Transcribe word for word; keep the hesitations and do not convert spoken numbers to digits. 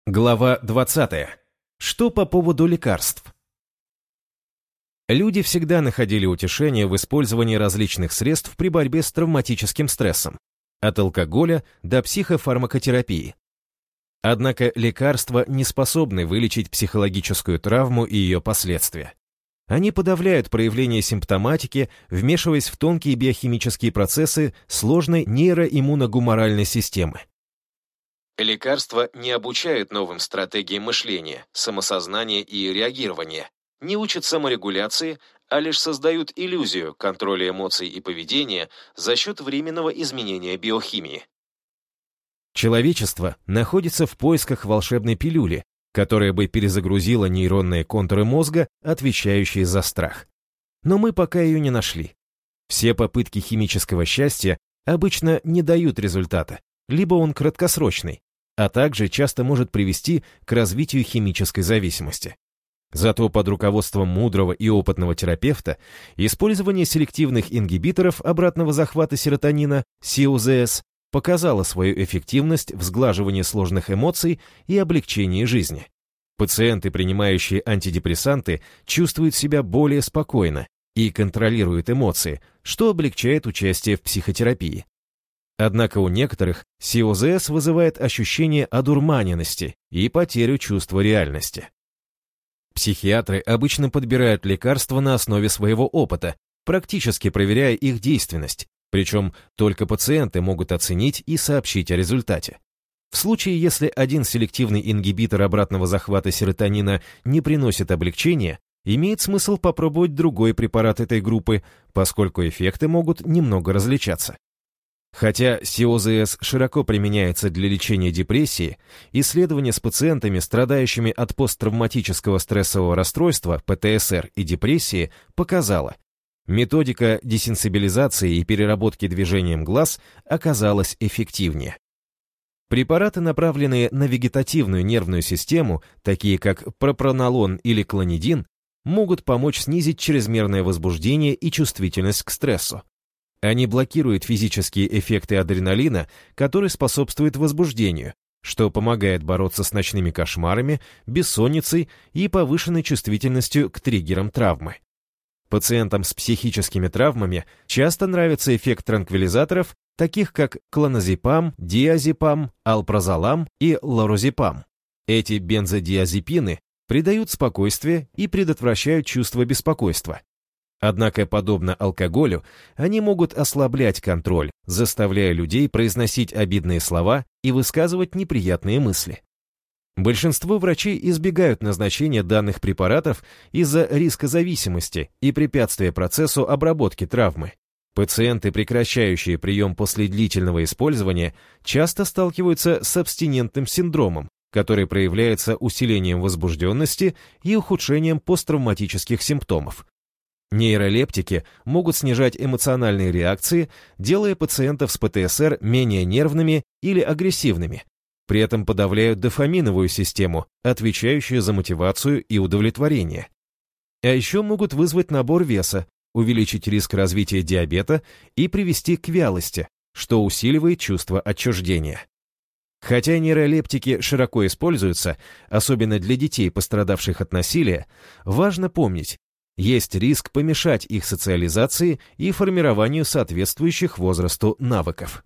Глава двадцатая. Что по поводу лекарств? Люди всегда находили утешение в использовании различных средств при борьбе с травматическим стрессом, от алкоголя до психофармакотерапии. Однако лекарства не способны вылечить психологическую травму и ее последствия. Они подавляют проявление симптоматики, вмешиваясь в тонкие биохимические процессы сложной нейроиммуногуморальной системы. Лекарства не обучают новым стратегиям мышления, самосознания и реагирования, не учат саморегуляции, а лишь создают иллюзию контроля эмоций и поведения за счет временного изменения биохимии. Человечество находится в поисках волшебной пилюли, которая бы перезагрузила нейронные контуры мозга, отвечающие за страх. Но мы пока ее не нашли. Все попытки химического счастья обычно не дают результата, либо он краткосрочный, а также часто может привести к развитию химической зависимости. Зато под руководством мудрого и опытного терапевта использование селективных ингибиторов обратного захвата серотонина, си о зэ эс, показало свою эффективность в сглаживании сложных эмоций и облегчении жизни. Пациенты, принимающие антидепрессанты, чувствуют себя более спокойно и контролируют эмоции, что облегчает участие в психотерапии. Однако у некоторых си о зэ эс вызывает ощущение одурманенности и потерю чувства реальности. Психиатры обычно подбирают лекарства на основе своего опыта, практически проверяя их действенность, причем только пациенты могут оценить и сообщить о результате. В случае, если один селективный ингибитор обратного захвата серотонина не приносит облегчения, имеет смысл попробовать другой препарат этой группы, поскольку эффекты могут немного различаться. Хотя си о зэ эс широко применяется для лечения депрессии, исследования с пациентами, страдающими от посттравматического стрессового расстройства, пэ тэ эс эр и депрессии, показало, методика десенсибилизации и переработки движением глаз оказалась эффективнее. Препараты, направленные на вегетативную нервную систему, такие как пропранолон или клонидин, могут помочь снизить чрезмерное возбуждение и чувствительность к стрессу. Они блокируют физические эффекты адреналина, который способствует возбуждению, что помогает бороться с ночными кошмарами, бессонницей и повышенной чувствительностью к триггерам травмы. Пациентам с психическими травмами часто нравится эффект транквилизаторов, таких как клоназепам, диазепам, алпразолам и лоразепам. Эти бензодиазепины придают спокойствие и предотвращают чувство беспокойства. Однако, подобно алкоголю, они могут ослаблять контроль, заставляя людей произносить обидные слова и высказывать неприятные мысли. Большинство врачей избегают назначения данных препаратов из-за риска зависимости и препятствия процессу обработки травмы. Пациенты, прекращающие прием после длительного использования, часто сталкиваются с абстинентным синдромом, который проявляется усилением возбужденности и ухудшением посттравматических симптомов. Нейролептики могут снижать эмоциональные реакции, делая пациентов с пэ тэ эс эр менее нервными или агрессивными. При этом подавляют дофаминовую систему, отвечающую за мотивацию и удовлетворение. А еще могут вызвать набор веса, увеличить риск развития диабета и привести к вялости, что усиливает чувство отчуждения. Хотя нейролептики широко используются, особенно для детей, пострадавших от насилия, важно помнить, есть риск помешать их социализации и формированию соответствующих возрасту навыков.